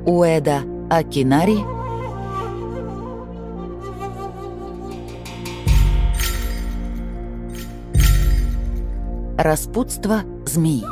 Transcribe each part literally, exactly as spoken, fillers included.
Уэда Акинари. Распутство змеи.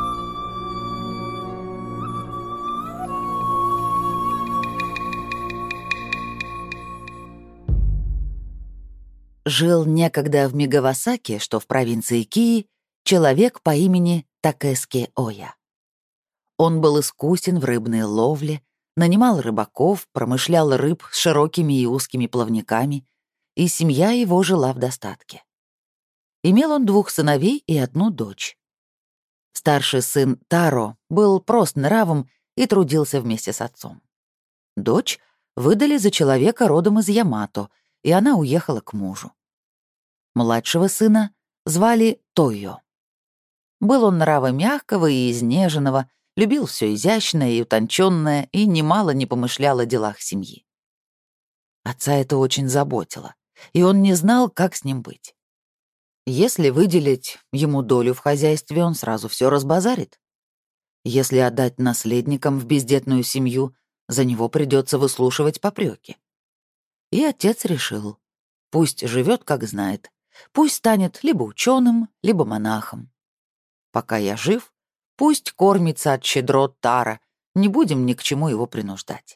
Жил некогда в Мегавасаки, что в провинции Кии, человек по имени Такэски Оя. Он был искусен в рыбной ловле, нанимал рыбаков, промышлял рыб с широкими и узкими плавниками, и семья его жила в достатке. Имел он двух сыновей и одну дочь. Старший сын Таро был прост нравом и трудился вместе с отцом. Дочь выдали за человека родом из Ямато, и она уехала к мужу. Младшего сына звали Тойо. Был он нрава мягкого и изнеженного, любил все изящное и утонченное и немало не помышлял о делах семьи. Отца это очень заботило, и он не знал, как с ним быть. Если выделить ему долю в хозяйстве, он сразу все разбазарит. Если отдать наследникам в бездетную семью, за него придется выслушивать попреки. И отец решил, пусть живет, как знает, пусть станет либо ученым, либо монахом. Пока я жив, пусть кормится от щедрот Тара, не будем ни к чему его принуждать.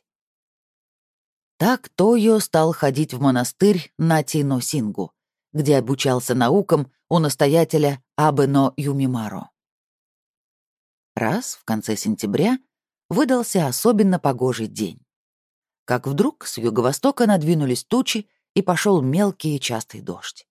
Так Тойо стал ходить в монастырь Нати-но-Сингу, где обучался наукам у настоятеля Абе-но Юмимаро. Раз в конце сентября выдался особенно погожий день. Как вдруг с юго-востока надвинулись тучи, и пошел мелкий и частый дождь.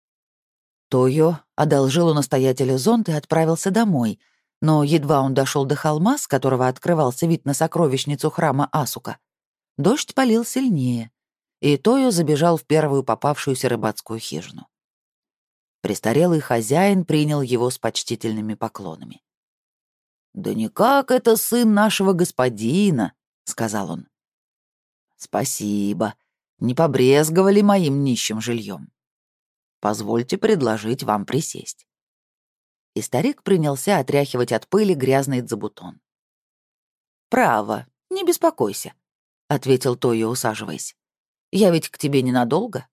Тойо одолжил у настоятеля зонт и отправился домой, но едва он дошел до холма, с которого открывался вид на сокровищницу храма Асука, дождь полил сильнее, и Тойо забежал в первую попавшуюся рыбацкую хижину. Престарелый хозяин принял его с почтительными поклонами. «Да никак это сын нашего господина», — сказал он. «Спасибо, не побрезговали моим нищим жильем. Позвольте предложить вам присесть». И старик принялся отряхивать от пыли грязный дзабутон. «Право, не беспокойся», — ответил Тойо, усаживаясь. «Я ведь к тебе ненадолго».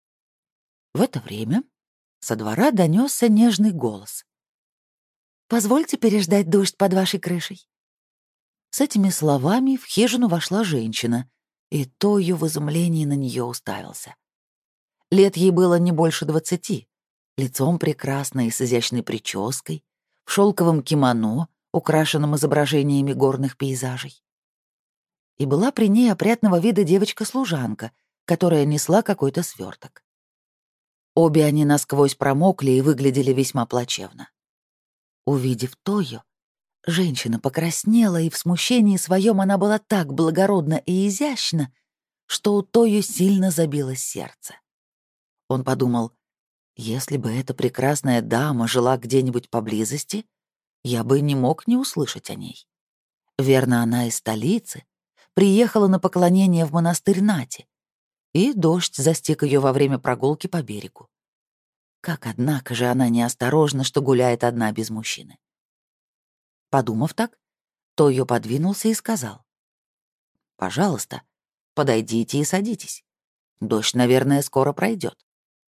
В это время со двора донесся нежный голос. «Позвольте переждать дождь под вашей крышей». С этими словами в хижину вошла женщина, и Тойо в изумлении на нее уставился. Лет ей было не больше двадцати, лицом прекрасной с изящной прической, в шелковом кимоно, украшенном изображениями горных пейзажей. И была при ней опрятного вида девочка-служанка, которая несла какой-то сверток. Обе они насквозь промокли и выглядели весьма плачевно. Увидев Тойо, женщина покраснела, и в смущении своем она была так благородна и изящна, что у Тойо сильно забилось сердце. Он подумал, если бы эта прекрасная дама жила где-нибудь поблизости, я бы не мог не услышать о ней. Верно, она из столицы, приехала на поклонение в монастырь Нати, и дождь застиг ее во время прогулки по берегу. Как, однако же, она неосторожна, что гуляет одна без мужчины. Подумав так, Тойо подвинулся и сказал: «Пожалуйста, подойдите и садитесь. Дождь, наверное, скоро пройдет».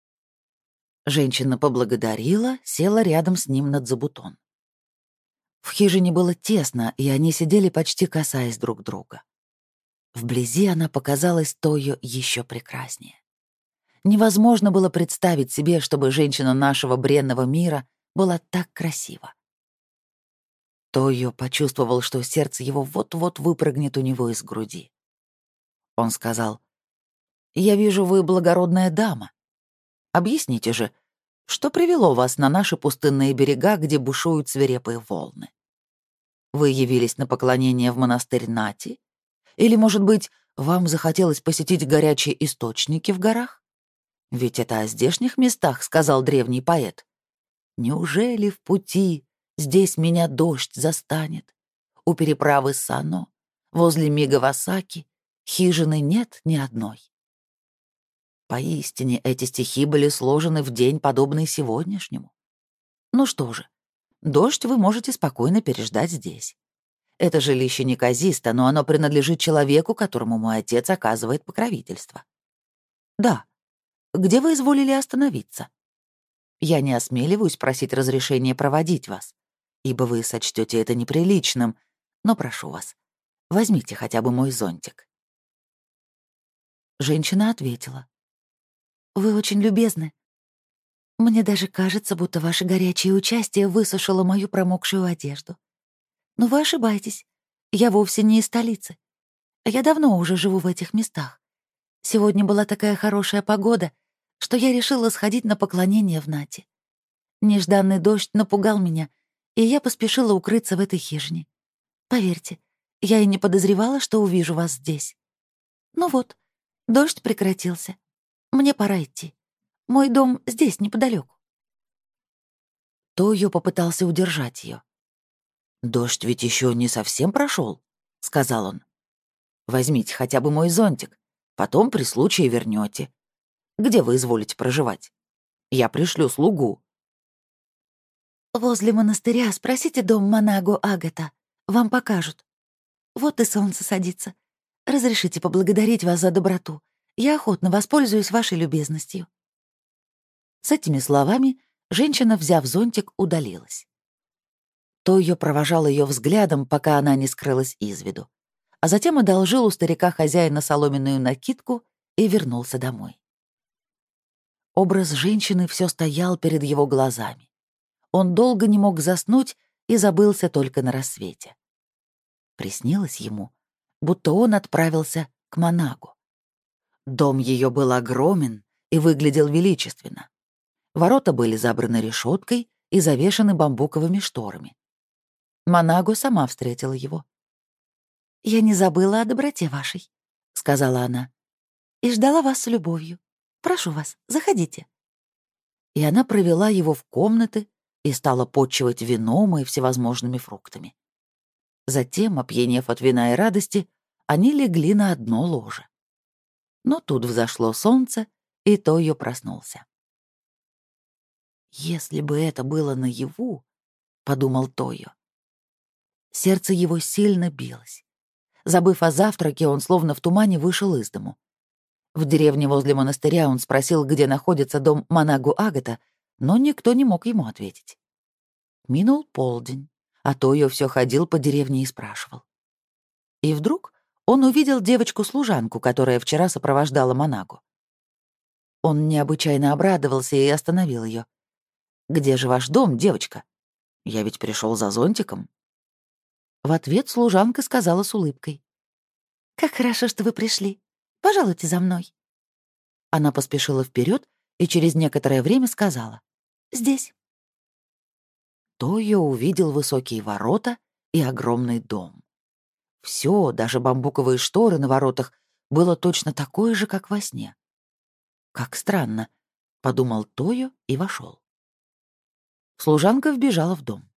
Женщина поблагодарила, села рядом с ним на дзабутон. В хижине было тесно, и они сидели почти касаясь друг друга. Вблизи она показалась Тойо еще прекраснее. Невозможно было представить себе, чтобы женщина нашего бренного мира была так красива. Тойо почувствовал, что сердце его вот-вот выпрыгнет у него из груди. Он сказал: «Я вижу, вы благородная дама. Объясните же, что привело вас на наши пустынные берега, где бушуют свирепые волны? Вы явились на поклонение в монастырь Нати? Или, может быть, вам захотелось посетить горячие источники в горах? Ведь это о здешних местах, сказал древний поэт. Неужели в пути здесь меня дождь застанет? У переправы Сано, возле Мегавасаки, хижины нет ни одной». Поистине, эти стихи были сложены в день, подобный сегодняшнему. Ну что же, дождь вы можете спокойно переждать здесь. Это жилище неказисто, но оно принадлежит человеку, которому мой отец оказывает покровительство. Да. Где вы изволили остановиться? Я не осмеливаюсь просить разрешения проводить вас, ибо вы сочтете это неприличным, но прошу вас, возьмите хотя бы мой зонтик». Женщина ответила. «Вы очень любезны. Мне даже кажется, будто ваше горячее участие высушило мою промокшую одежду. Но вы ошибаетесь. Я вовсе не из столицы. Я давно уже живу в этих местах. Сегодня была такая хорошая погода, что я решила сходить на поклонение в Нате. Нежданный дождь напугал меня, и я поспешила укрыться в этой хижине. Поверьте, я и не подозревала, что увижу вас здесь. Ну вот, дождь прекратился. Мне пора идти. Мой дом здесь, неподалеку. Тойо попытался удержать ее. «Дождь ведь еще не совсем прошел, сказал он. «Возьмите хотя бы мой зонтик, потом при случае вернете. Где вы изволите проживать? Я пришлю слугу». «Возле монастыря спросите дом Манагу Агата. Вам покажут. Вот и солнце садится. Разрешите поблагодарить вас за доброту. Я охотно воспользуюсь вашей любезностью». С этими словами женщина, взяв зонтик, удалилась. Тойо провожал ее взглядом, пока она не скрылась из виду, а затем одолжил у старика-хозяина соломенную накидку и вернулся домой. Образ женщины все стоял перед его глазами. Он долго не мог заснуть и забылся только на рассвете. Приснилось ему, будто он отправился к Манагу. Дом ее был огромен и выглядел величественно. Ворота были забраны решеткой и завешаны бамбуковыми шторами. Манагу сама встретила его. «Я не забыла о доброте вашей», — сказала она, — «и ждала вас с любовью. Прошу вас, заходите». И она провела его в комнаты и стала потчевать вином и всевозможными фруктами. Затем, опьянев от вина и радости, они легли на одно ложе. Но тут взошло солнце, и Тойо проснулся. «Если бы это было наяву», — подумал Тойо. Сердце его сильно билось. Забыв о завтраке, он словно в тумане вышел из дому. В деревне возле монастыря он спросил, где находится дом Манагу Агата, но никто не мог ему ответить. Минул полдень, а Тойо все ходил по деревне и спрашивал. И вдруг он увидел девочку-служанку, которая вчера сопровождала Манагу. Он необычайно обрадовался и остановил ее. «Где же ваш дом, девочка? Я ведь пришел за зонтиком». В ответ служанка сказала с улыбкой. «Как хорошо, что вы пришли. Пожалуйте за мной». Она поспешила вперед и через некоторое время сказала: «Здесь». Тойо увидел высокие ворота и огромный дом. Все, даже бамбуковые шторы на воротах, было точно такое же, как во сне. «Как странно», — подумал Тойо и вошел. Служанка вбежала в дом.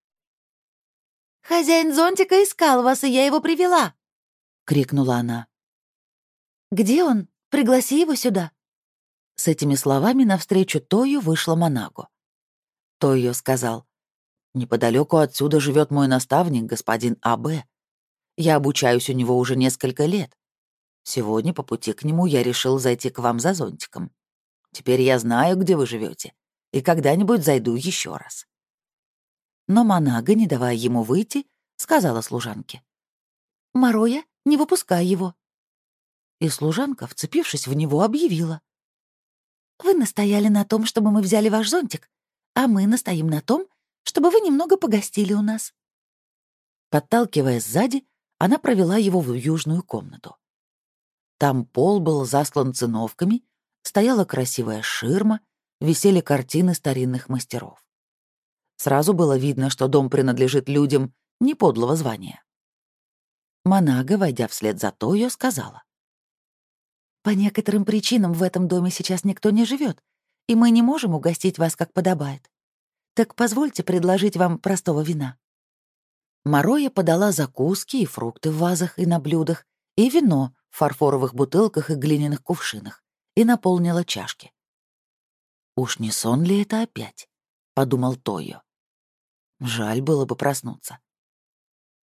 «Хозяин зонтика искал вас, и я его привела!» — крикнула она. «Где он? Пригласи его сюда!» С этими словами навстречу Тою вышла Манагу. Тойо сказал: «Неподалеку отсюда живет мой наставник, господин А.Б. Я обучаюсь у него уже несколько лет. Сегодня по пути к нему я решил зайти к вам за зонтиком. Теперь я знаю, где вы живете, и когда-нибудь зайду еще раз». Но Манага, не давая ему выйти, сказала служанке: «Мароя, не выпускай его». И служанка, вцепившись в него, объявила: «Вы настояли на том, чтобы мы взяли ваш зонтик, а мы настоим на том, чтобы вы немного погостили у нас». Подталкивая сзади, она провела его в южную комнату. Там пол был заслан циновками, стояла красивая ширма, висели картины старинных мастеров. Сразу было видно, что дом принадлежит людям не подлого звания. Манага, войдя вслед за Тойо, сказала: «По некоторым причинам в этом доме сейчас никто не живет, и мы не можем угостить вас, как подобает. Так позвольте предложить вам простого вина». Мароя подала закуски и фрукты в вазах и на блюдах, и вино в фарфоровых бутылках и глиняных кувшинах, и наполнила чашки. «Уж не сон ли это опять?» — подумал Тойо. Жаль было бы проснуться.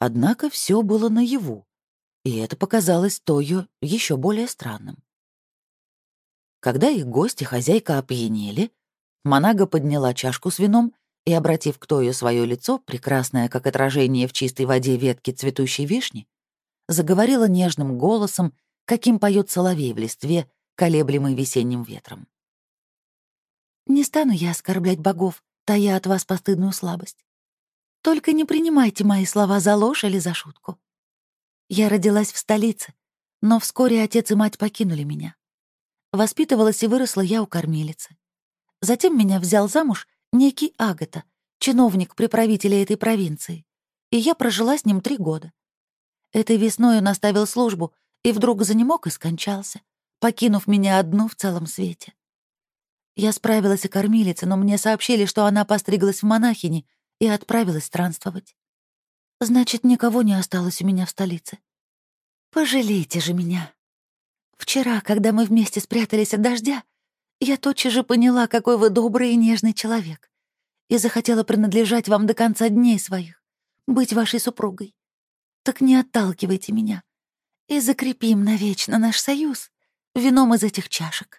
Однако все было наяву, и это показалось Тойо еще более странным. Когда их гость и хозяйка опьянели, Манага подняла чашку с вином и, обратив к Тойо свое лицо, прекрасное, как отражение в чистой воде ветки цветущей вишни, заговорила нежным голосом, каким поет соловей в листве, колеблемый весенним ветром. «Не стану я оскорблять богов, тая от вас постыдную слабость. Только не принимайте мои слова за ложь или за шутку. Я родилась в столице, но вскоре отец и мать покинули меня. Воспитывалась и выросла я у кормилицы. Затем меня взял замуж некий Агата, чиновник при правителе этой провинции, и я прожила с ним три года. Этой весной он оставил службу и вдруг занемог и скончался, покинув меня одну в целом свете. Я справилась о кормилице, но мне сообщили, что она постриглась в монахини и отправилась странствовать. Значит, никого не осталось у меня в столице. Пожалейте же меня. Вчера, когда мы вместе спрятались от дождя, я тотчас же поняла, какой вы добрый и нежный человек, и захотела принадлежать вам до конца дней своих, быть вашей супругой. Так не отталкивайте меня и закрепим навечно наш союз вином из этих чашек».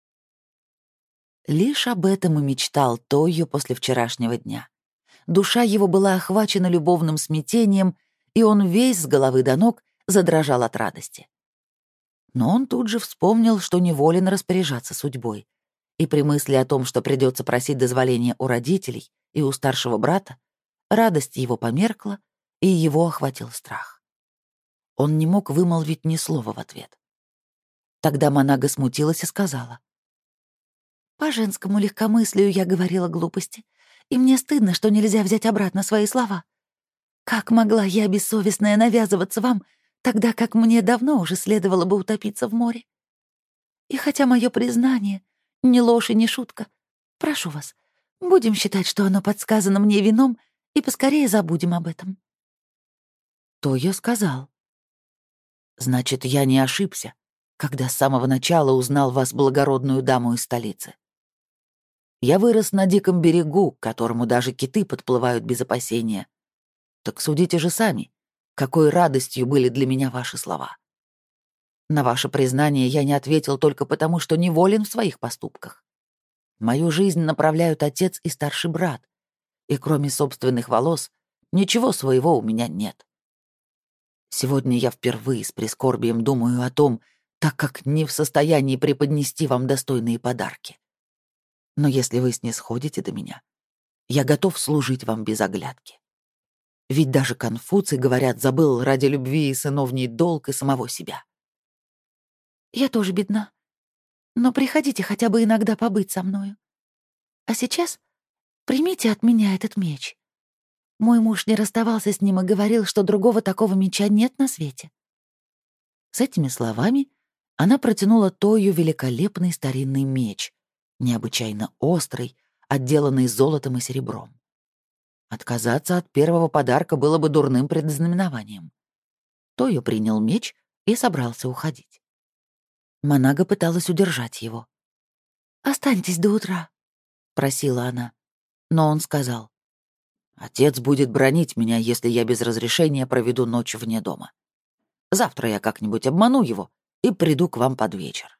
Лишь об этом и мечтал Тойо после вчерашнего дня. Душа его была охвачена любовным смятением, и он весь с головы до ног задрожал от радости. Но он тут же вспомнил, что неволен распоряжаться судьбой, и при мысли о том, что придется просить дозволения у родителей и у старшего брата, радость его померкла, и его охватил страх. Он не мог вымолвить ни слова в ответ. Тогда Манага смутилась и сказала: «По женскому легкомыслию я говорила глупости, и мне стыдно, что нельзя взять обратно свои слова. Как могла я, бессовестная, навязываться вам, тогда как мне давно уже следовало бы утопиться в море? И хотя мое признание ни ложь и ни шутка, прошу вас, будем считать, что оно подсказано мне вином, и поскорее забудем об этом». Тойо сказал: «Значит, я не ошибся, когда с самого начала узнал вас, благородную даму из столицы. Я вырос на диком берегу, к которому даже киты подплывают без опасения. Так судите же сами, какой радостью были для меня ваши слова. На ваше признание я не ответил только потому, что неволен в своих поступках. Мою жизнь направляют отец и старший брат, и кроме собственных волос ничего своего у меня нет. Сегодня я впервые с прискорбием думаю о том, так как не в состоянии преподнести вам достойные подарки. Но если вы снисходите до меня, я готов служить вам без оглядки. Ведь даже Конфуций, говорят, забыл ради любви и сыновний долг и самого себя. Я тоже бедна, но приходите хотя бы иногда побыть со мною. А сейчас примите от меня этот меч. Мой муж не расставался с ним и говорил, что другого такого меча нет на свете». С этими словами она протянула Тою великолепный старинный меч, необычайно острый, отделанный золотом и серебром. Отказаться от первого подарка было бы дурным предзнаменованием. Тойо принял меч и собрался уходить. Манага пыталась удержать его. «Останьтесь до утра», — просила она. Но он сказал: «Отец будет бранить меня, если я без разрешения проведу ночь вне дома. Завтра я как-нибудь обману его и приду к вам под вечер».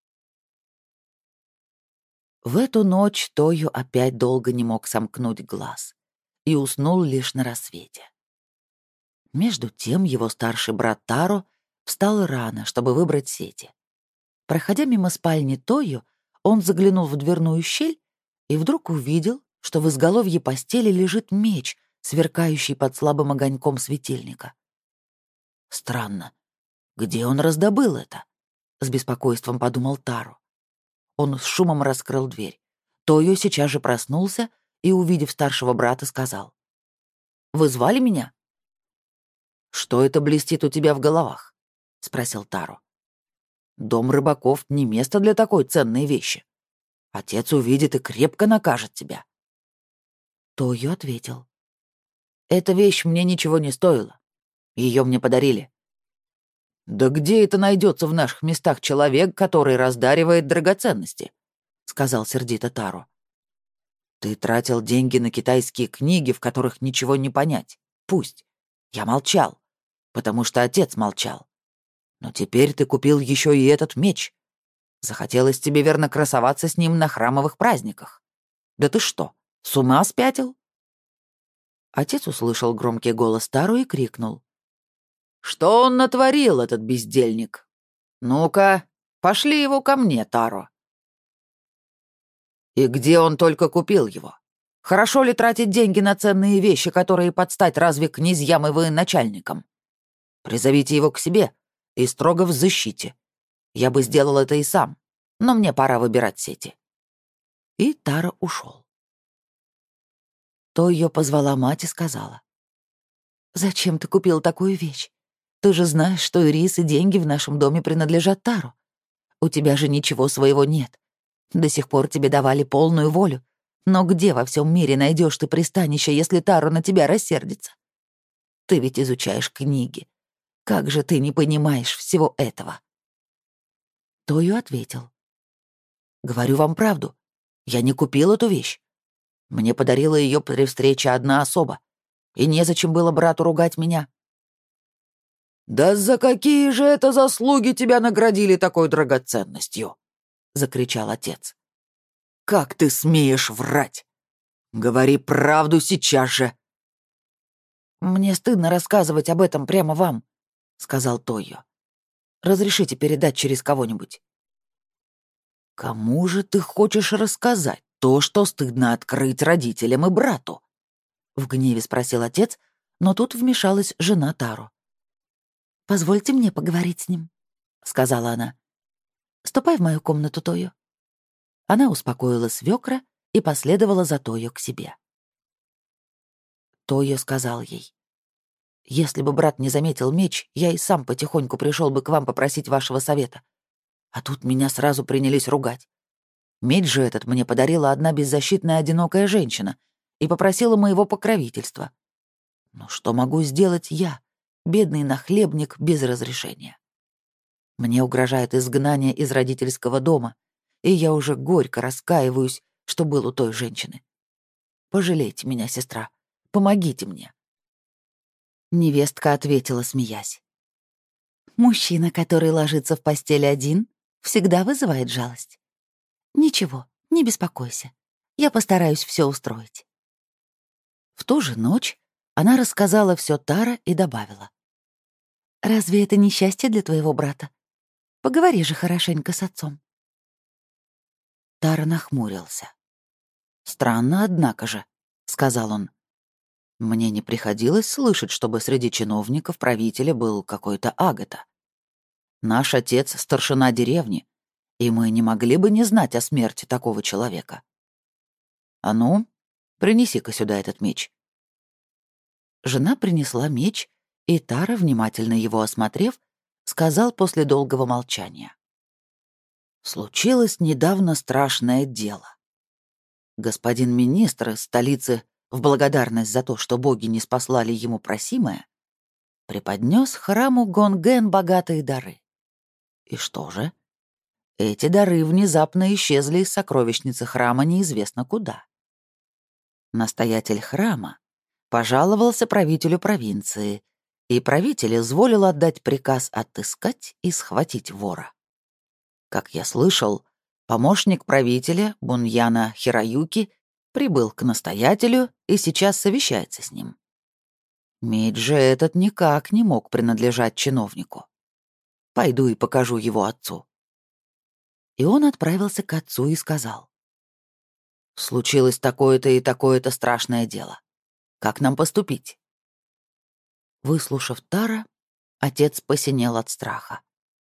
В эту ночь Тойо опять долго не мог сомкнуть глаз и уснул лишь на рассвете. Между тем его старший брат Таро встал рано, чтобы выбрать сети. Проходя мимо спальни Тойо, он заглянул в дверную щель и вдруг увидел, что в изголовье постели лежит меч, сверкающий под слабым огоньком светильника. «Странно, где он раздобыл это?» — с беспокойством подумал Таро. Он с шумом раскрыл дверь. Тойо сейчас же проснулся и, увидев старшего брата, сказал: «Вы звали меня?» «Что это блестит у тебя в головах?» — спросил Таро. «Дом рыбаков — не место для такой ценной вещи. Отец увидит и крепко накажет тебя». Тойо ответил: «Эта вещь мне ничего не стоила. Ее мне подарили». «Да где это найдется в наших местах человек, который раздаривает драгоценности?» — сказал сердито Таро. «Ты тратил деньги на китайские книги, в которых ничего не понять. Пусть. Я молчал, потому что отец молчал. Но теперь ты купил еще и этот меч. Захотелось тебе, верно, красоваться с ним на храмовых праздниках. Да ты что, с ума спятил?» Отец услышал громкий голос Тару и крикнул. «Что он натворил, этот бездельник? Ну-ка, пошли его ко мне, Таро». «И где он только купил его? Хорошо ли тратить деньги на ценные вещи, которые подстать разве князьям и военачальникам? Призовите его к себе и строго в защите. Я бы сделал это и сам, но мне пора выбирать сети». И Тара ушел. То ее позвала мать и сказала. «Зачем ты купил такую вещь? Ты же знаешь, что и рис, и деньги в нашем доме принадлежат Тару. У тебя же ничего своего нет. До сих пор тебе давали полную волю. Но где во всем мире найдешь ты пристанище, если Тару на тебя рассердится? Ты ведь изучаешь книги. Как же ты не понимаешь всего этого?» Тою ответил. «Говорю вам правду. Я не купил эту вещь. Мне подарила ее при встрече одна особа, и незачем было брату ругать меня». «Да за какие же это заслуги тебя наградили такой драгоценностью?» — закричал отец. «Как ты смеешь врать? Говори правду сейчас же!» «Мне стыдно рассказывать об этом прямо вам», — сказал Тойо. «Разрешите передать через кого-нибудь». «Кому же ты хочешь рассказать то, что стыдно открыть родителям и брату?» — в гневе спросил отец, но тут вмешалась жена Тару. «Позвольте мне поговорить с ним», — сказала она. «Ступай в мою комнату, Тойо». Она успокоила свекра и последовала за Тойо к себе. Тойо сказал ей. «Если бы брат не заметил меч, я и сам потихоньку пришел бы к вам попросить вашего совета. А тут меня сразу принялись ругать. Меч же этот мне подарила одна беззащитная одинокая женщина и попросила моего покровительства. Но что могу сделать я, бедный нахлебник без разрешения? Мне угрожает изгнание из родительского дома, и я уже горько раскаиваюсь, что был у той женщины. Пожалейте меня, сестра, помогите мне». Невестка ответила, смеясь. «Мужчина, который ложится в постель один, всегда вызывает жалость. Ничего, не беспокойся. Я постараюсь все устроить». В ту же ночь она рассказала все Тара и добавила. «Разве это не счастье для твоего брата? Поговори же хорошенько с отцом». Тара нахмурился. «Странно, однако же», — сказал он. «Мне не приходилось слышать, чтобы среди чиновников правителя был какой-то Агата. Наш отец — старшина деревни, и мы не могли бы не знать о смерти такого человека. А ну, принеси-ка сюда этот меч». Жена принесла меч, и Тара, внимательно его осмотрев, сказал после долгого молчания. «Случилось недавно страшное дело. Господин министр из столицы, в благодарность за то, что боги не спаслали ему просимое, преподнес храму Гонген богатые дары. И что же? Эти дары внезапно исчезли из сокровищницы храма неизвестно куда. Настоятель храма пожаловался правителю провинции, и правитель изволил отдать приказ отыскать и схватить вора. Как я слышал, помощник правителя, Буньяна Хираюки, прибыл к настоятелю и сейчас совещается с ним. Меч же этот никак не мог принадлежать чиновнику. Пойду и покажу его отцу». И он отправился к отцу и сказал. «Случилось такое-то и такое-то страшное дело. Как нам поступить?» Выслушав Тара, отец посинел от страха.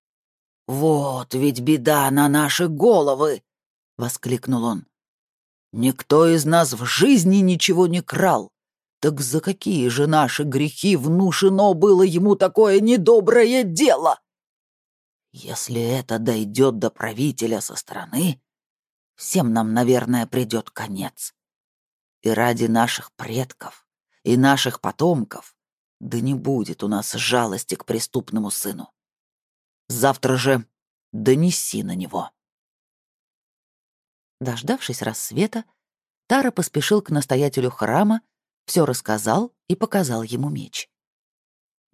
«Вот ведь беда на наши головы!» — воскликнул он. «Никто из нас в жизни ничего не крал. Так за какие же наши грехи внушено было ему такое недоброе дело? Если это дойдет до правителя со стороны, всем нам, наверное, придет конец. И ради наших предков и наших потомков да не будет у нас жалости к преступному сыну. Завтра же донеси на него». Дождавшись рассвета, Тара поспешил к настоятелю храма, все рассказал и показал ему меч.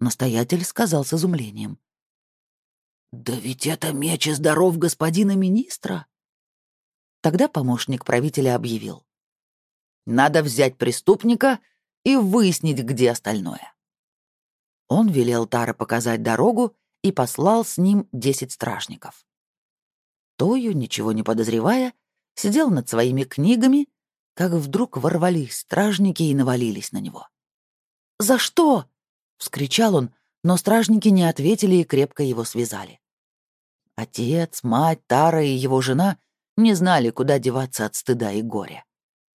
Настоятель сказал с изумлением. «Да ведь это меч и здоров господина министра!» Тогда помощник правителя объявил. «Надо взять преступника и выяснить, где остальное». Он велел Таро показать дорогу и послал с ним десять стражников. Тою, ничего не подозревая, сидел над своими книгами, как вдруг ворвались стражники и навалились на него. «За что?» — вскричал он, но стражники не ответили и крепко его связали. Отец, мать, Тара и его жена не знали, куда деваться от стыда и горя.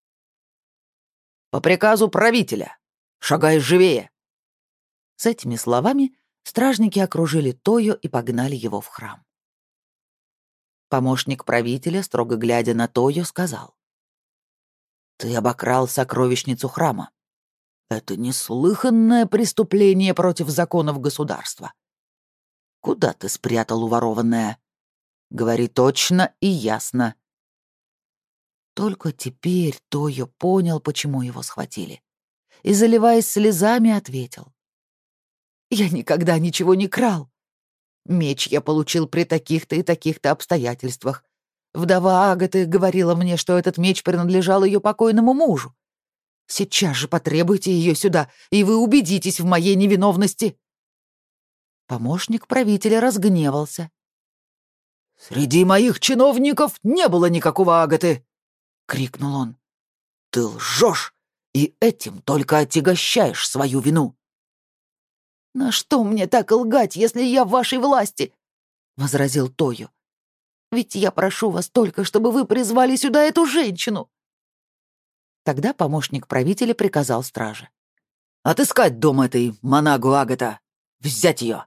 «По приказу правителя! Шагай живее!» С этими словами стражники окружили Тою и погнали его в храм. Помощник правителя, строго глядя на Тою, сказал. «Ты обокрал сокровищницу храма. Это неслыханное преступление против законов государства. Куда ты спрятал уворованное? Говори точно и ясно». Только теперь Тойо понял, почему его схватили, и, заливаясь слезами, ответил. «Я никогда ничего не крал. Меч я получил при таких-то и таких-то обстоятельствах. Вдова Агаты говорила мне, что этот меч принадлежал ее покойному мужу. Сейчас же потребуйте ее сюда, и вы убедитесь в моей невиновности». Помощник правителя разгневался. «Среди моих чиновников не было никакого Агаты!» — крикнул он. «Ты лжешь, и этим только отягощаешь свою вину». «На что мне так лгать, если я в вашей власти?» — возразил Тою. «Ведь я прошу вас только, чтобы вы призвали сюда эту женщину». Тогда помощник правителя приказал страже. «Отыскать дом этой Манагу Агата! Взять ее!»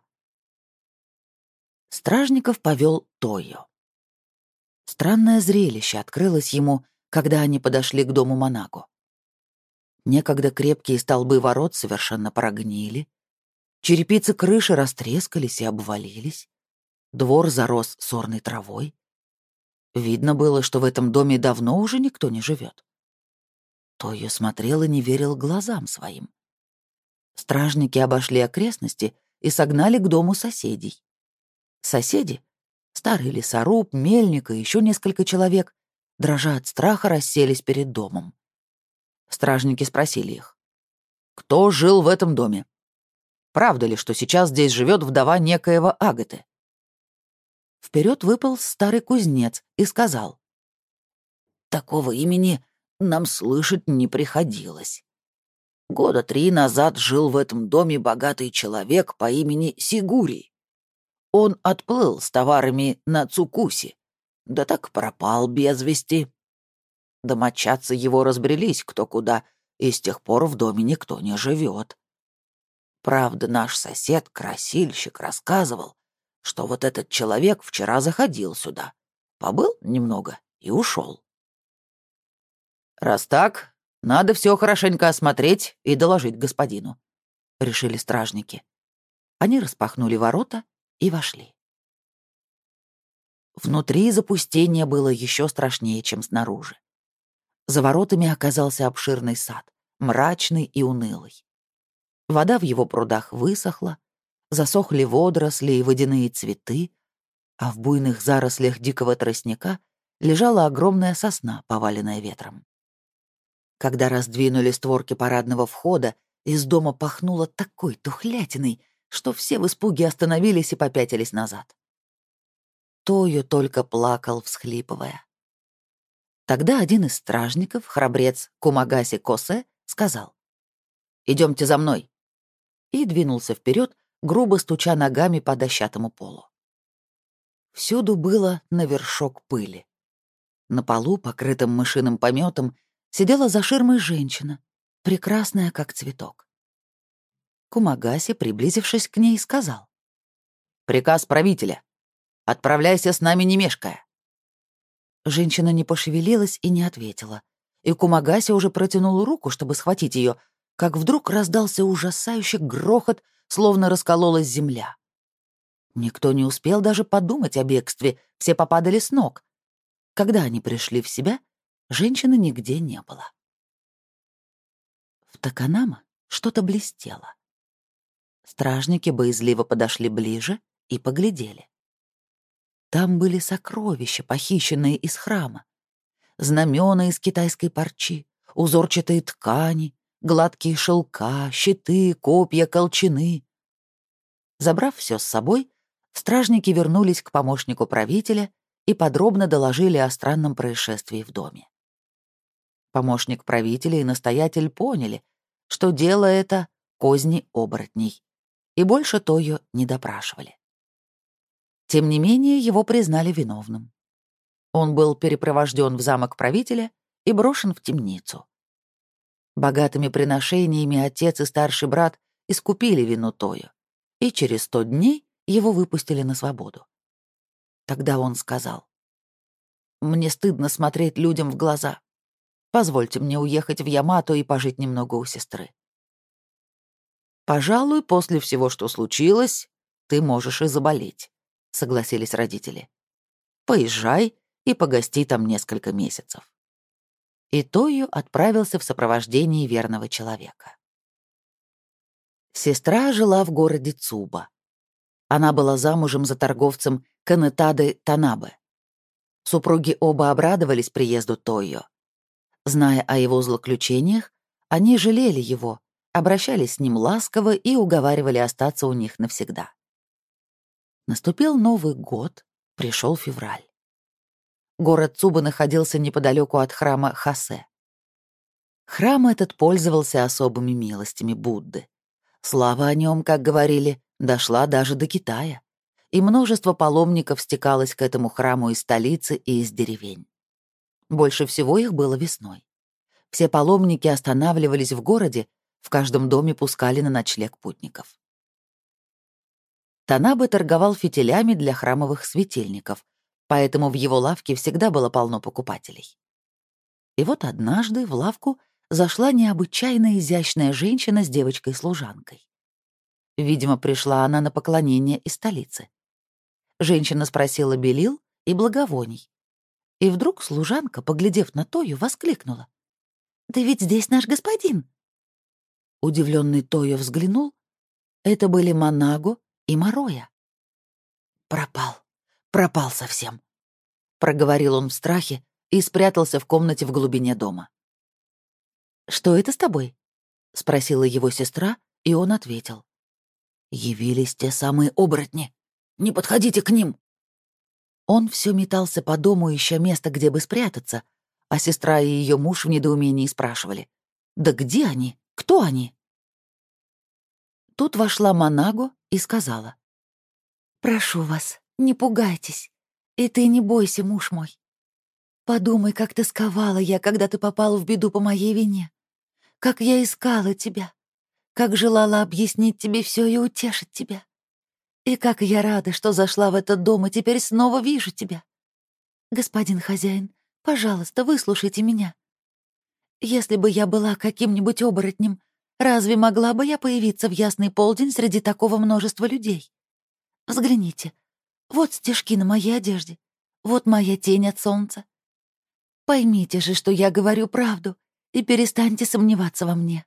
Стражников повел Тойо. Странное зрелище открылось ему, когда они подошли к дому Монако. Некогда крепкие столбы ворот совершенно прогнили, черепицы крыши растрескались и обвалились, двор зарос сорной травой. Видно было, что в этом доме давно уже никто не живет. Тойо смотрел и не верил глазам своим. Стражники обошли окрестности и согнали к дому соседей. Соседи, старый лесоруб, мельник и еще несколько человек, дрожа от страха, расселись перед домом. Стражники спросили их. «Кто жил в этом доме? Правда ли, что сейчас здесь живет вдова некоего Агаты?» Вперед выпал старый кузнец и сказал. «Такого имени нам слышать не приходилось. Года три назад жил в этом доме богатый человек по имени Сигурий. Он отплыл с товарами на Цукуси, да так пропал без вести. Домочадцы его разбрелись кто куда, и с тех пор в доме никто не живет. Правда, наш сосед, красильщик, рассказывал, что вот этот человек вчера заходил сюда, побыл немного и ушел. Раз так, надо все хорошенько осмотреть и доложить господину», — решили стражники. Они распахнули ворота и вошли. Внутри запустение было еще страшнее, чем снаружи. За воротами оказался обширный сад, мрачный и унылый. Вода в его прудах высохла, засохли водоросли и водяные цветы, а в буйных зарослях дикого тростника лежала огромная сосна, поваленная ветром. Когда раздвинули створки парадного входа, из дома пахнуло такой тухлятиной, что все в испуге остановились и попятились назад. Тою только плакал, всхлипывая. Тогда один из стражников, храбрец Кумагаси Косе, сказал: «Идемте за мной», и двинулся вперед, грубо стуча ногами по дощатому полу. Всюду было на вершок пыли. На полу, покрытым мышиным пометом, сидела за ширмой женщина, прекрасная, как цветок. Кумагаси, приблизившись к ней, сказал: «Приказ правителя. Отправляйся с нами, не мешкая». Женщина не пошевелилась и не ответила, и Кумагаси уже протянул руку, чтобы схватить ее, как вдруг раздался ужасающий грохот, словно раскололась земля. Никто не успел даже подумать о бегстве, все попадали с ног. Когда они пришли в себя, женщины нигде не было. В Таканамо что-то блестело. Стражники боязливо подошли ближе и поглядели. Там были сокровища, похищенные из храма. Знамена из китайской парчи, узорчатые ткани, гладкие шелка, щиты, копья, колчаны. Забрав все с собой, стражники вернулись к помощнику правителя и подробно доложили о странном происшествии в доме. Помощник правителя и настоятель поняли, что дело это — козни оборотней, и больше Тойо не допрашивали. Тем не менее, его признали виновным. Он был перепровожден в замок правителя и брошен в темницу. Богатыми приношениями отец и старший брат искупили вину Тойо, и через сто дней его выпустили на свободу. Тогда он сказал: «Мне стыдно смотреть людям в глаза. Позвольте мне уехать в Ямато и пожить немного у сестры». «Пожалуй, после всего, что случилось, ты можешь и заболеть», — согласились родители. «Поезжай и погости там несколько месяцев». И Тойо отправился в сопровождении верного человека. Сестра жила в городе Цуба. Она была замужем за торговцем Канетады Танабе. Супруги оба обрадовались приезду Тойо. Зная о его злоключениях, они жалели его, обращались с ним ласково и уговаривали остаться у них навсегда. Наступил Новый год, пришел февраль. Город Цуба находился неподалеку от храма Хасе. Храм этот пользовался особыми милостями Будды. Слава о нем, как говорили, дошла даже до Китая, и множество паломников стекалось к этому храму из столицы и из деревень. Больше всего их было весной. Все паломники останавливались в городе, в каждом доме пускали на ночлег путников. Танабе торговал фитилями для храмовых светильников, поэтому в его лавке всегда было полно покупателей. И вот однажды в лавку зашла необычайно изящная женщина с девочкой-служанкой. Видимо, пришла она на поклонение из столицы. Женщина спросила белил и благовоний. И вдруг служанка, поглядев на Тою, воскликнула: «Да ведь здесь наш господин!» Удивленный Тойо взглянул. Это были Манаго и Мороя. «Пропал, пропал совсем», — проговорил он в страхе и спрятался в комнате в глубине дома. «Что это с тобой?» — спросила его сестра, и он ответил: «Явились те самые оборотни. Не подходите к ним!» Он все метался по дому, ища место, где бы спрятаться, а сестра и ее муж в недоумении спрашивали: «Да где они? Кто они?» Тут вошла Манаго и сказала: «Прошу вас, не пугайтесь, и ты не бойся, муж мой. Подумай, как тосковала я, когда ты попал в беду по моей вине, как я искала тебя, как желала объяснить тебе все и утешить тебя. И как я рада, что зашла в этот дом и теперь снова вижу тебя. Господин хозяин, пожалуйста, выслушайте меня. Если бы я была каким-нибудь оборотнем, разве могла бы я появиться в ясный полдень среди такого множества людей? Взгляните, вот стежки на моей одежде, вот моя тень от солнца. Поймите же, что я говорю правду, и перестаньте сомневаться во мне».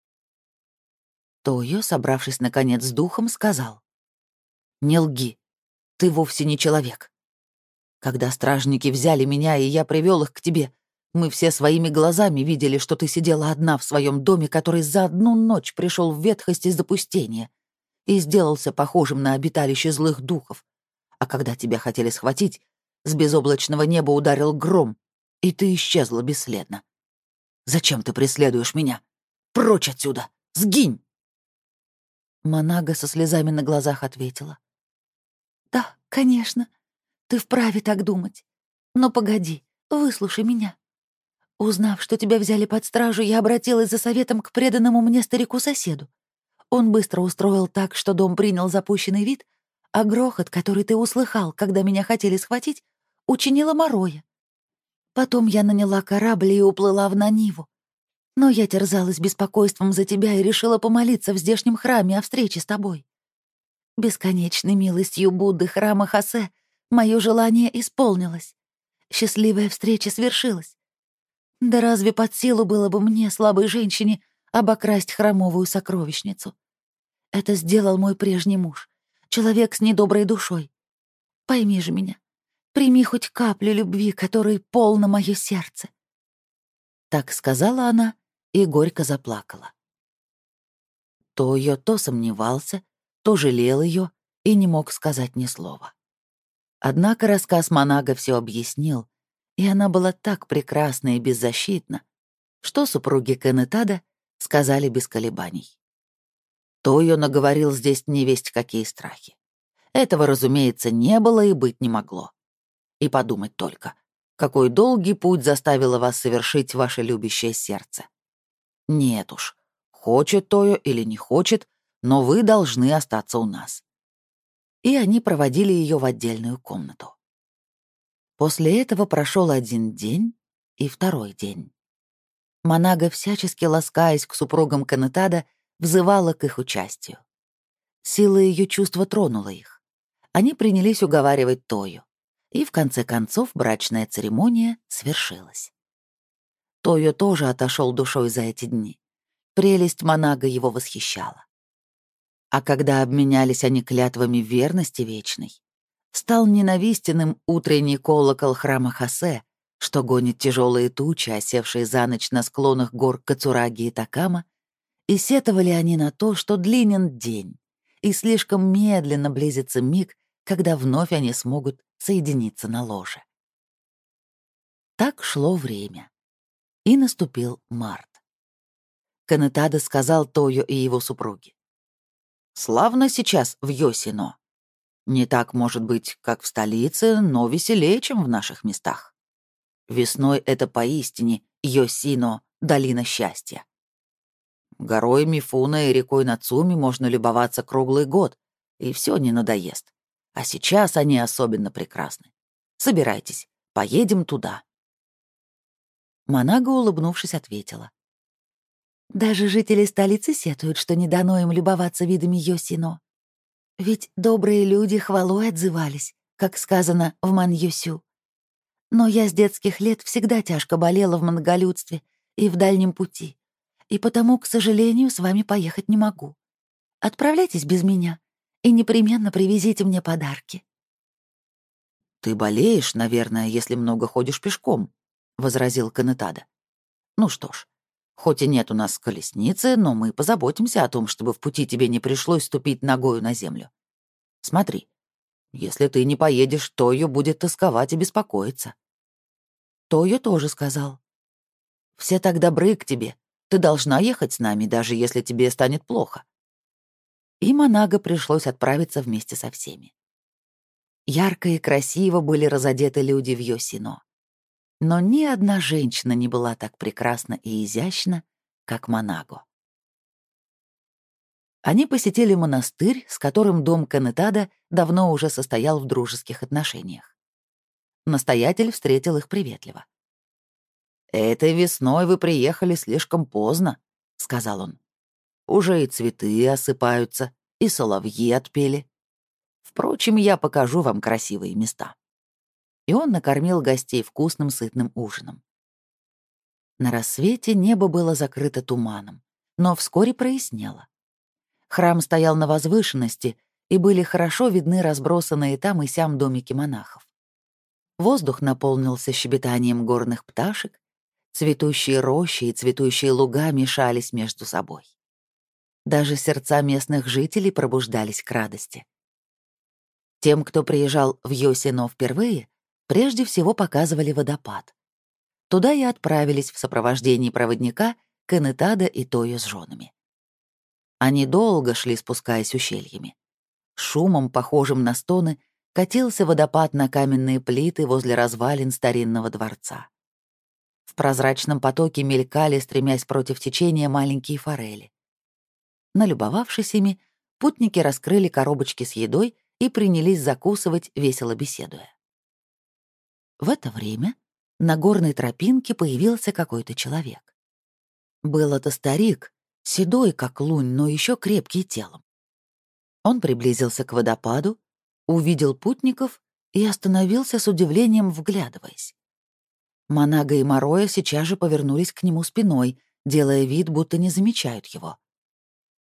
Тойо, собравшись наконец с духом, сказал: «Не лги, ты вовсе не человек. Когда стражники взяли меня, и я привел их к тебе, мы все своими глазами видели, что ты сидела одна в своем доме, который за одну ночь пришел в ветхость и запустение и сделался похожим на обиталище злых духов. А когда тебя хотели схватить, с безоблачного неба ударил гром, и ты исчезла бесследно. Зачем ты преследуешь меня? Прочь отсюда! Сгинь!» Манага со слезами на глазах ответила: «Да, конечно, ты вправе так думать. Но погоди, выслушай меня. Узнав, что тебя взяли под стражу, я обратилась за советом к преданному мне старику-соседу. Он быстро устроил так, что дом принял запущенный вид, а грохот, который ты услыхал, когда меня хотели схватить, учинила Мороя. Потом я наняла корабль и уплыла в Наниву. Но я терзалась беспокойством за тебя и решила помолиться в здешнем храме о встрече с тобой. Бесконечной милостью Будды храма Хасе мое желание исполнилось. Счастливая встреча свершилась. Да разве под силу было бы мне, слабой женщине, обокрасть храмовую сокровищницу? Это сделал мой прежний муж, человек с недоброй душой. Пойми же меня, прими хоть каплю любви, которой полно мое сердце». Так сказала она и горько заплакала. Тойо то сомневался, то жалел ее и не мог сказать ни слова. Однако рассказ Манага все объяснил, и она была так прекрасна и беззащитна, что супруги Канетада сказали без колебаний. Тойо наговорил здесь невесть какие страхи. Этого, разумеется, не было и быть не могло. И подумать только, какой долгий путь заставило вас совершить ваше любящее сердце. Нет уж, хочет Тойо или не хочет, но вы должны остаться у нас. И они проводили ее в отдельную комнату. После этого прошел один день и второй день. Манага, всячески ласкаясь к супругам Канетада, взывала к их участию. Сила ее чувства тронула их. Они принялись уговаривать Тойо, и в конце концов брачная церемония свершилась. Тойо тоже отошел душой за эти дни. Прелесть Манага его восхищала. А когда обменялись они клятвами верности вечной, стал ненавистенным утренний колокол храма Хосе, что гонит тяжелые тучи, осевшие за ночь на склонах гор Кацураги и Такама, и сетовали они на то, что длинен день, и слишком медленно близится миг, когда вновь они смогут соединиться на ложе. Так шло время, и наступил март. Канетада сказал Тойо и его супруге: «Славно сейчас в Йосино. Не так, может быть, как в столице, но веселее, чем в наших местах. Весной это поистине Йосино, долина счастья. Горой Мифуна и рекой Нацуми можно любоваться круглый год, и все не надоест. А сейчас они особенно прекрасны. Собирайтесь, поедем туда». Манага, улыбнувшись, ответила: Даже жители столицы сетуют, что не дано им любоваться видами Йосино. Ведь добрые люди хвалой отзывались, как сказано в Маньюсю. Но я с детских лет всегда тяжко болела в многолюдстве и в дальнем пути, и потому, к сожалению, с вами поехать не могу. Отправляйтесь без меня и непременно привезите мне подарки». «Ты болеешь, наверное, если много ходишь пешком», — возразил Канетада. «Ну что ж, хоть и нет у нас колесницы, но мы позаботимся о том, чтобы в пути тебе не пришлось ступить ногою на землю. Смотри, если ты не поедешь, Тойо будет тосковать и беспокоиться». Тойо тоже сказал: «Все так добры к тебе, ты должна ехать с нами, даже если тебе станет плохо». И Манага пришлось отправиться вместе со всеми. Ярко и красиво были разодеты люди в Йосино. Но ни одна женщина не была так прекрасна и изящна, как Манаго. Они посетили монастырь, с которым дом Канетада давно уже состоял в дружеских отношениях. Настоятель встретил их приветливо. «Этой весной вы приехали слишком поздно», — сказал он. «Уже и цветы осыпаются, и соловьи отпели. Впрочем, я покажу вам красивые места». И он накормил гостей вкусным сытным ужином. На рассвете небо было закрыто туманом, но вскоре прояснело. Храм стоял на возвышенности, и были хорошо видны разбросанные там и сям домики монахов. Воздух наполнился щебетанием горных пташек, цветущие рощи и цветущие луга мешались между собой. Даже сердца местных жителей пробуждались к радости. Тем, кто приезжал в Йосино впервые, прежде всего показывали водопад. Туда и отправились в сопровождении проводника Канетада и Тойо с женами. Они долго шли, спускаясь ущельями. Шумом, похожим на стоны, катился водопад на каменные плиты возле развалин старинного дворца. В прозрачном потоке мелькали, стремясь против течения, маленькие форели. Налюбовавшись ими, путники раскрыли коробочки с едой и принялись закусывать, весело беседуя. В это время на горной тропинке появился какой-то человек. Был это старик, седой, как лунь, но еще крепкий телом. Он приблизился к водопаду, увидел путников и остановился с удивлением, вглядываясь. Манага и Мароя сейчас же повернулись к нему спиной, делая вид, будто не замечают его.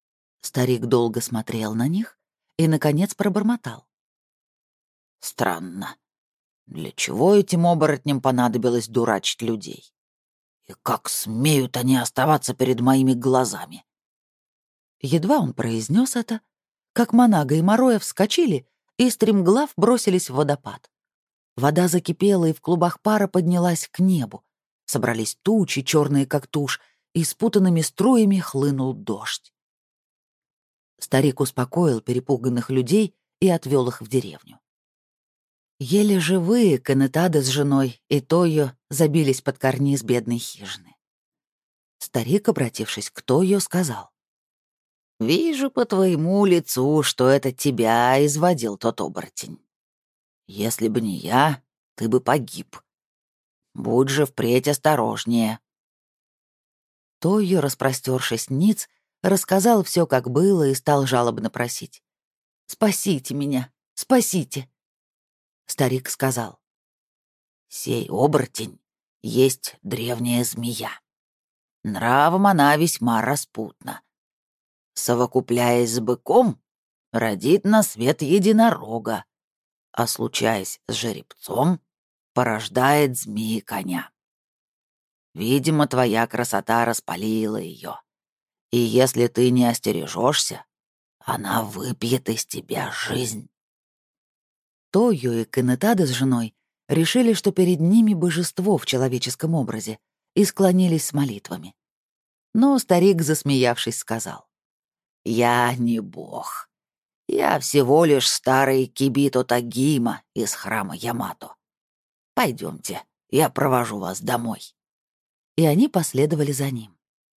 Старик долго смотрел на них и, наконец, пробормотал. «Странно. Для чего этим оборотням понадобилось дурачить людей? И как смеют они оставаться перед моими глазами?» Едва он произнес это, как Монага и Мороя вскочили и стремглав бросились в водопад. Вода закипела и в клубах пара поднялась к небу. Собрались тучи, черные как тушь, и спутанными струями хлынул дождь. Старик успокоил перепуганных людей и отвел их в деревню. Еле живые Канетада с женой и Тойо забились под карниз бедной хижины. Старик, обратившись к Тойо, сказал: «Вижу по твоему лицу, что это тебя изводил тот оборотень. Если бы не я, ты бы погиб. Будь же впредь осторожнее». Тойо, распростершись ниц, рассказал все, как было, и стал жалобно просить: «Спасите меня, спасите!» Старик сказал: «Сей оборотень есть древняя змея. Нравом она весьма распутна. Совокупляясь с быком, родит на свет единорога, а случаясь с жеребцом, порождает змеи коня. Видимо, твоя красота распалила ее, и если ты не остережешься, она выпьет из тебя жизнь». Тойо и Канетада с женой решили, что перед ними божество в человеческом образе, и склонились с молитвами. Но старик, засмеявшись, сказал: «Я не бог. Я всего лишь старый Кибито Тагима из храма Ямато. Пойдемте, я провожу вас домой». И они последовали за ним.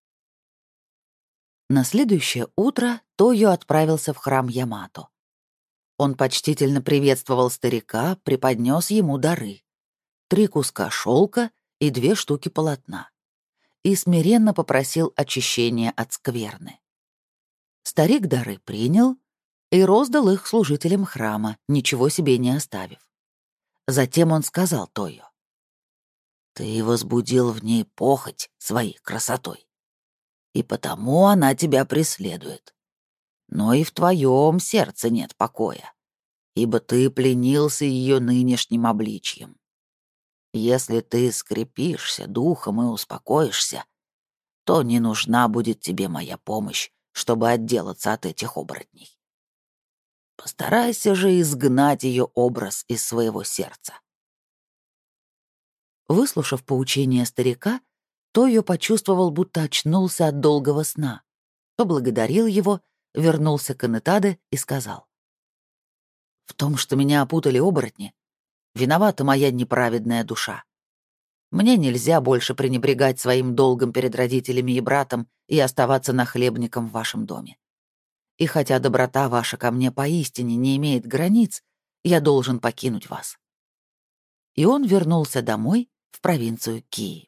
На следующее утро Тойо отправился в храм Ямато. Он почтительно приветствовал старика, преподнес ему дары: три куска шелка и две штуки полотна, и смиренно попросил очищения от скверны. Старик дары принял и роздал их служителям храма, ничего себе не оставив. Затем он сказал Тойо: «Ты возбудил в ней похоть своей красотой, и потому она тебя преследует. Но и в твоем сердце нет покоя, ибо ты пленился ее нынешним обличьем. Если ты скрепишься духом и успокоишься, то не нужна будет тебе моя помощь, чтобы отделаться от этих оборотней. Постарайся же изгнать ее образ из своего сердца». Выслушав поучение старика, Тойо почувствовал, будто очнулся от долгого сна, поблагодарил его, вернулся к Канетаде и сказал: «В том, что меня опутали оборотни, виновата моя неправедная душа. Мне нельзя больше пренебрегать своим долгом перед родителями и братом и оставаться нахлебником в вашем доме. И хотя доброта ваша ко мне поистине не имеет границ, я должен покинуть вас». И он вернулся домой, в провинцию Кии.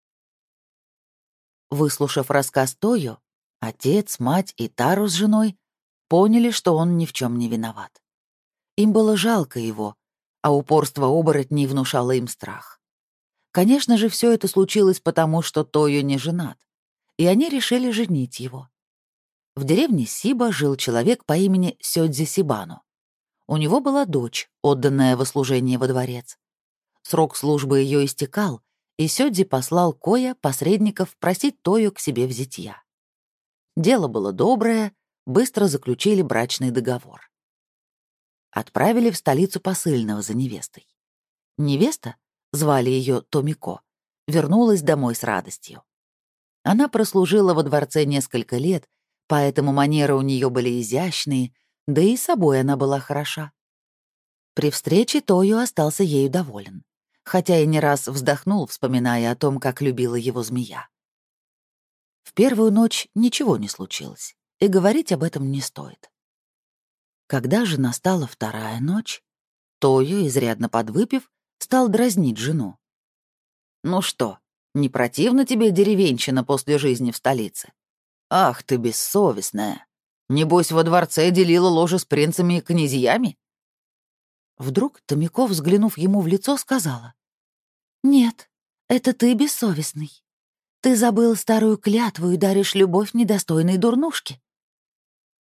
Выслушав рассказ Тойо, отец, мать и Тару с женой поняли, что он ни в чем не виноват. Им было жалко его, а упорство оборотней внушало им страх. Конечно же, все это случилось потому, что Тойо не женат, и они решили женить его. В деревне Сиба жил человек по имени Сёдзи Сибану. У него была дочь, отданная во служение во дворец. Срок службы ее истекал, и Сёдзи послал Коя, посредников, просить Тойо к себе в зятья. Дело было доброе, быстро заключили брачный договор. Отправили в столицу посыльного за невестой. Невеста, звали ее Томико, вернулась домой с радостью. Она прослужила во дворце несколько лет, поэтому манеры у нее были изящные, да и собой она была хороша. При встрече Тойо остался ею доволен, хотя и не раз вздохнул, вспоминая о том, как любила его змея. В первую ночь ничего не случилось, и говорить об этом не стоит. Когда же настала вторая ночь, Тойо, изрядно подвыпив, стал дразнить жену. «Ну что, не противно тебе деревенщина после жизни в столице? Ах ты бессовестная! Небось, во дворце делила ложе с принцами и князьями?» Вдруг Томико, взглянув ему в лицо, сказала: «Нет, это ты бессовестный. Ты забыл старую клятву и даришь любовь недостойной дурнушке».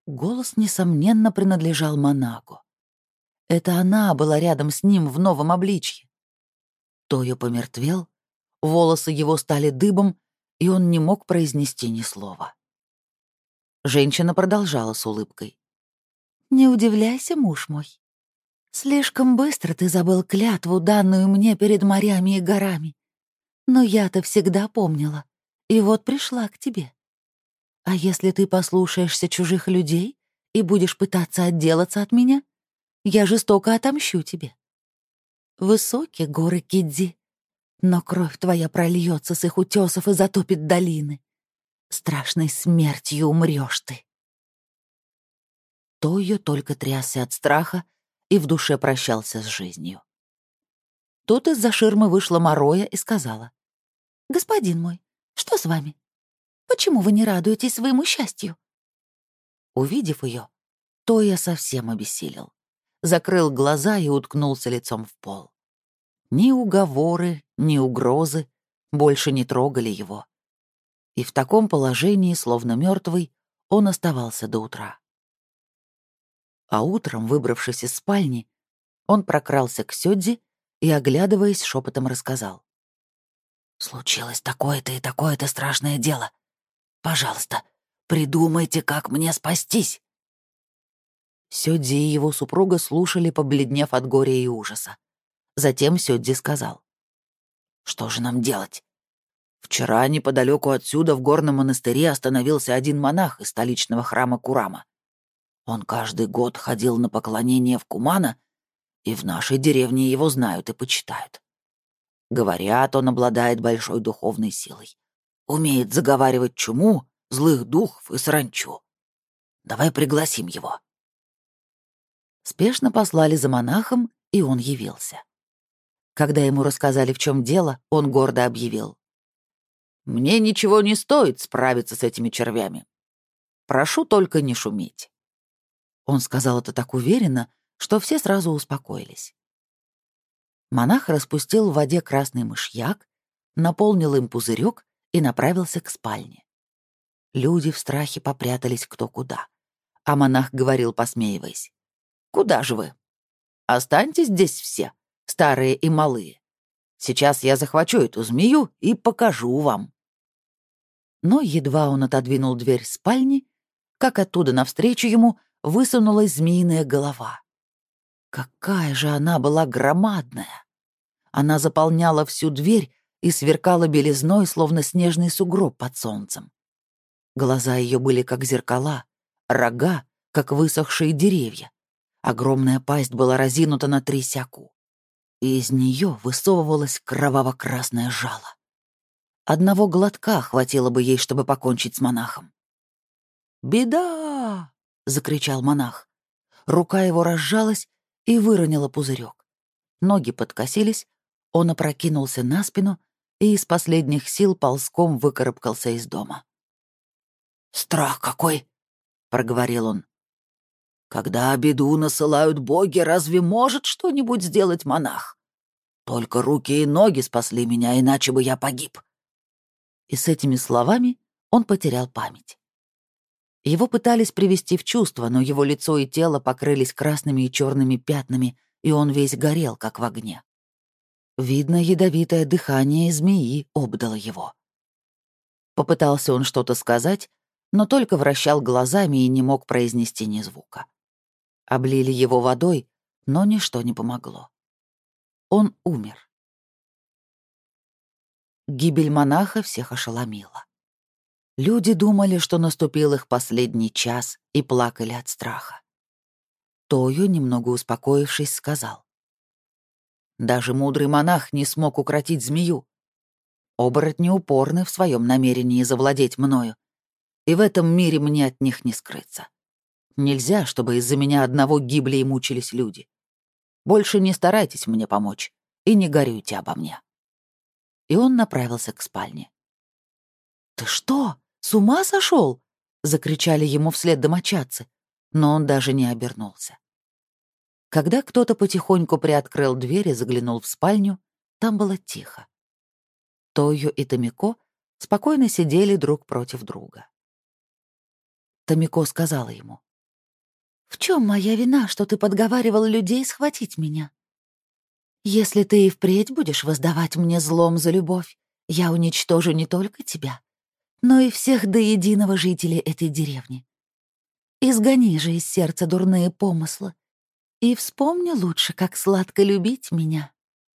Голос, несомненно, принадлежал Монако. Это она была рядом с ним в новом обличье. Тойо помертвел, волосы его стали дыбом, и он не мог произнести ни слова. Женщина продолжала с улыбкой. «Не удивляйся, муж мой. Слишком быстро ты забыл клятву, данную мне перед морями и горами. Но я-то всегда помнила, и вот пришла к тебе. А если ты послушаешься чужих людей и будешь пытаться отделаться от меня, я жестоко отомщу тебе. Высокие горы Кидзи, но кровь твоя прольется с их утесов и затопит долины. Страшной смертью умрешь ты». Тойо только трясся от страха и в душе прощался с жизнью. Тут из-за ширмы вышла Мороя и сказала: «Господин мой, что с вами? Почему вы не радуетесь своему счастью?» Увидев ее, Тойо совсем обессилел, закрыл глаза и уткнулся лицом в пол. Ни уговоры, ни угрозы больше не трогали его. И в таком положении, словно мертвый, он оставался до утра. А утром, выбравшись из спальни, он прокрался к Сёдзи и, оглядываясь, шепотом рассказал: «Случилось такое-то и такое-то страшное дело. Пожалуйста, придумайте, как мне спастись». Сёдзи и его супруга слушали, побледнев от горя и ужаса. Затем Сёдзи сказал: «Что же нам делать? Вчера неподалеку отсюда в горном монастыре остановился один монах из столичного храма Курама. Он каждый год ходил на поклонение в Кумана, и в нашей деревне его знают и почитают. Говорят, он обладает большой духовной силой, умеет заговаривать чуму, злых духов и саранчу. Давай пригласим его». Спешно послали за монахом, и он явился. Когда ему рассказали, в чем дело, он гордо объявил: «Мне ничего не стоит справиться с этими червями. Прошу только не шуметь». Он сказал это так уверенно, что все сразу успокоились. Монах распустил в воде красный мышьяк, наполнил им пузырек и направился к спальне. Люди в страхе попрятались кто куда, а монах говорил, посмеиваясь: «Куда же вы? Останьтесь здесь все, старые и малые. Сейчас я захвачу эту змею и покажу вам». Но едва он отодвинул дверь спальни, как оттуда навстречу ему высунулась змеиная голова. Какая же она была громадная! Она заполняла всю дверь и сверкала белизной, словно снежный сугроб под солнцем. Глаза ее были как зеркала, рога, как высохшие деревья. Огромная пасть была разинута на три сяку, и из нее высовывалось кроваво-красное жало. Одного глотка хватило бы ей, чтобы покончить с монахом. «Беда!» — закричал монах. Рука его разжалась и выронила пузырек. Ноги подкосились, он опрокинулся на спину и из последних сил ползком выкарабкался из дома. «Страх какой!» — проговорил он. «Когда беду насылают боги, разве может что-нибудь сделать монах? Только руки и ноги спасли меня, иначе бы я погиб». И с этими словами он потерял память. Его пытались привести в чувство, но его лицо и тело покрылись красными и черными пятнами, и он весь горел, как в огне. Видно, ядовитое дыхание змеи обдало его. Попытался он что-то сказать, но только вращал глазами и не мог произнести ни звука. Облили его водой, но ничто не помогло. Он умер. Гибель монаха всех ошеломила. Люди думали, что наступил их последний час, и плакали от страха. Тою, немного успокоившись, сказал: «Даже мудрый монах не смог укротить змею. Оборотни упорны в своем намерении завладеть мною, и в этом мире мне от них не скрыться. Нельзя, чтобы из-за меня одного гибли и мучились люди. Больше не старайтесь мне помочь и не горюйте обо мне». И он направился к спальне. «Ты что, с ума сошел?» — закричали ему вслед домочадцы, но он даже не обернулся. Когда кто-то потихоньку приоткрыл дверь и заглянул в спальню, там было тихо. Тойо и Томико спокойно сидели друг против друга. Томико сказала ему: В чем моя вина, что ты подговаривал людей схватить меня? Если ты и впредь будешь воздавать мне злом за любовь, я уничтожу не только тебя, но и всех до единого жителей этой деревни. Изгони же из сердца дурные помыслы и вспомни лучше, как сладко любить меня».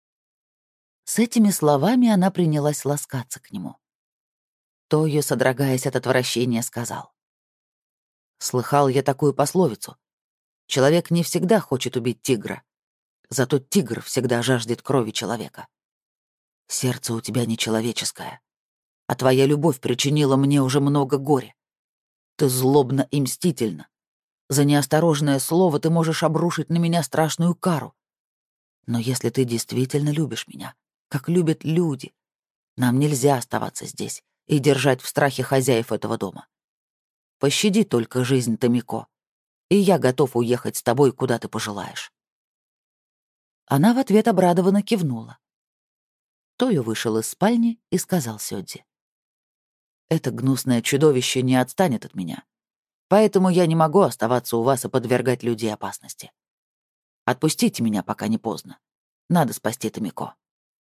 С этими словами она принялась ласкаться к нему. Тойо, содрогаясь от отвращения, сказал: «Слыхал я такую пословицу. Человек не всегда хочет убить тигра, зато тигр всегда жаждет крови человека. Сердце у тебя нечеловеческое, а твоя любовь причинила мне уже много горя. Ты злобна и мстительна. За неосторожное слово ты можешь обрушить на меня страшную кару. Но если ты действительно любишь меня, как любят люди, нам нельзя оставаться здесь и держать в страхе хозяев этого дома. Пощади только жизнь Томико, и я готов уехать с тобой, куда ты пожелаешь». Она в ответ обрадованно кивнула. Тойо вышел из спальни и сказал Сёдзи: «Это гнусное чудовище не отстанет от меня, поэтому я не могу оставаться у вас и подвергать людей опасности. Отпустите меня, пока не поздно. Надо спасти Томико».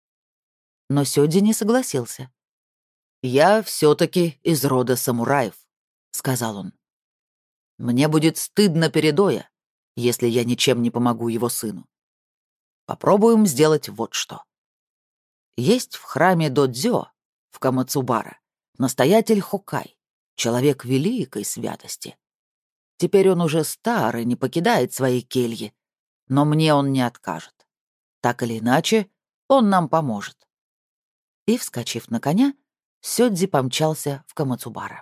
Но Сёдзи не согласился. «Я все таки из рода самураев», — сказал он. «Мне будет стыдно перед Оя, если я ничем не помогу его сыну. Попробуем сделать вот что. Есть в храме Додзё в Камацубара настоятель Хокай, человек великой святости. Теперь он уже стар и не покидает своей кельи, но мне он не откажет. Так или иначе, он нам поможет». И, вскочив на коня, Сёдзи помчался в Камацубара.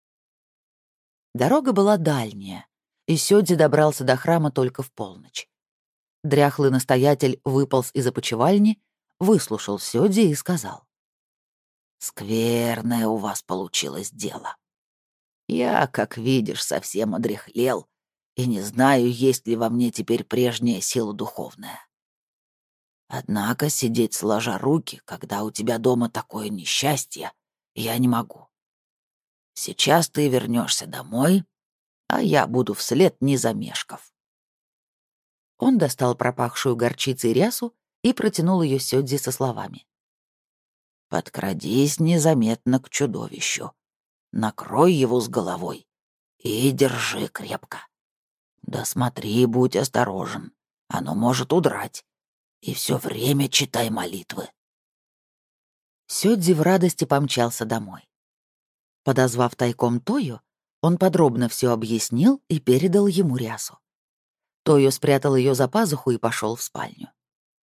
Дорога была дальняя, и Сёдзи добрался до храма только в полночь. Дряхлый настоятель выполз из опочивальни, выслушал Сёдзи и сказал: «Скверное у вас получилось дело. Я, как видишь, совсем одряхлел и не знаю, есть ли во мне теперь прежняя сила духовная. Однако сидеть сложа руки, когда у тебя дома такое несчастье, я не могу. Сейчас ты вернешься домой, а я буду вслед, не замешкав». Он достал пропахшую горчицей рясу и протянул ее Сёдзи со словами: «Подкрадись незаметно к чудовищу, накрой его с головой и держи крепко. Да смотри, будь осторожен, оно может удрать, и все время читай молитвы». Сёдзи в радости помчался домой. Подозвав тайком Тойо, он подробно все объяснил и передал ему рясу. Тойо спрятал ее за пазуху и пошел в спальню.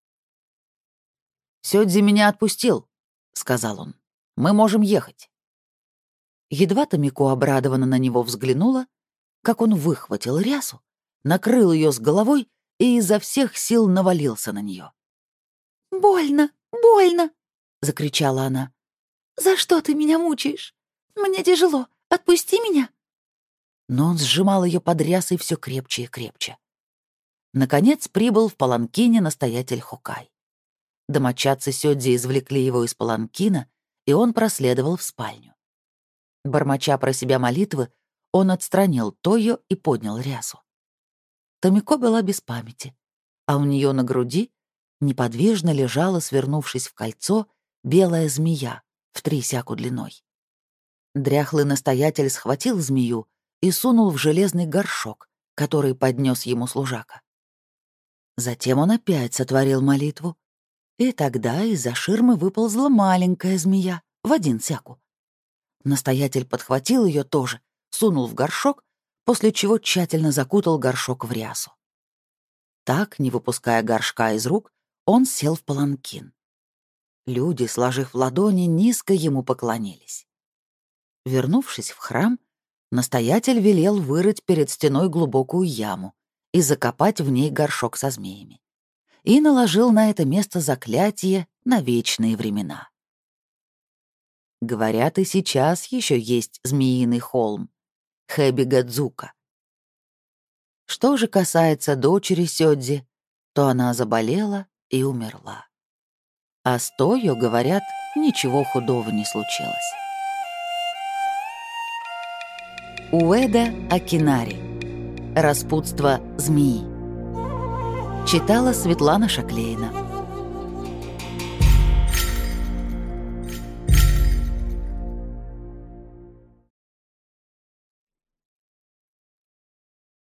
«Сёдзи меня отпустил», — сказал он. «Мы можем ехать». Едва Томико обрадованно на него взглянула, как он выхватил рясу, накрыл ее с головой и изо всех сил навалился на нее. «Больно, больно!» — закричала она. «За что ты меня мучаешь? Мне тяжело. Отпусти меня!» Но он сжимал ее под рясой все крепче и крепче. Наконец прибыл в паланкине настоятель Хокай. Домочадцы Сёдзи извлекли его из паланкина, и он проследовал в спальню. Бормоча про себя молитвы, он отстранил Тойо и поднял рясу. Томико была без памяти, а у нее на груди неподвижно лежала, свернувшись в кольцо, белая змея в три сяку длиной. Дряхлый настоятель схватил змею и сунул в железный горшок, который поднес ему служака. Затем он опять сотворил молитву, и тогда из-за ширмы выползла маленькая змея в один сяку. Настоятель подхватил ее тоже, сунул в горшок, после чего тщательно закутал горшок в рясу. Так, не выпуская горшка из рук, он сел в паланкин. Люди, сложив ладони, низко ему поклонились. Вернувшись в храм, настоятель велел вырыть перед стеной глубокую яму и закопать в ней горшок со змеями. И наложил на это место заклятие на вечные времена. Говорят, и сейчас еще есть змеиный холм — Хэби-Гадзука. Что же касается дочери Сёдзи, то она заболела и умерла. А с Тойо, говорят, ничего худого не случилось. Уэда Акинари. Распутство змеи. Читала Светлана Шаклейна.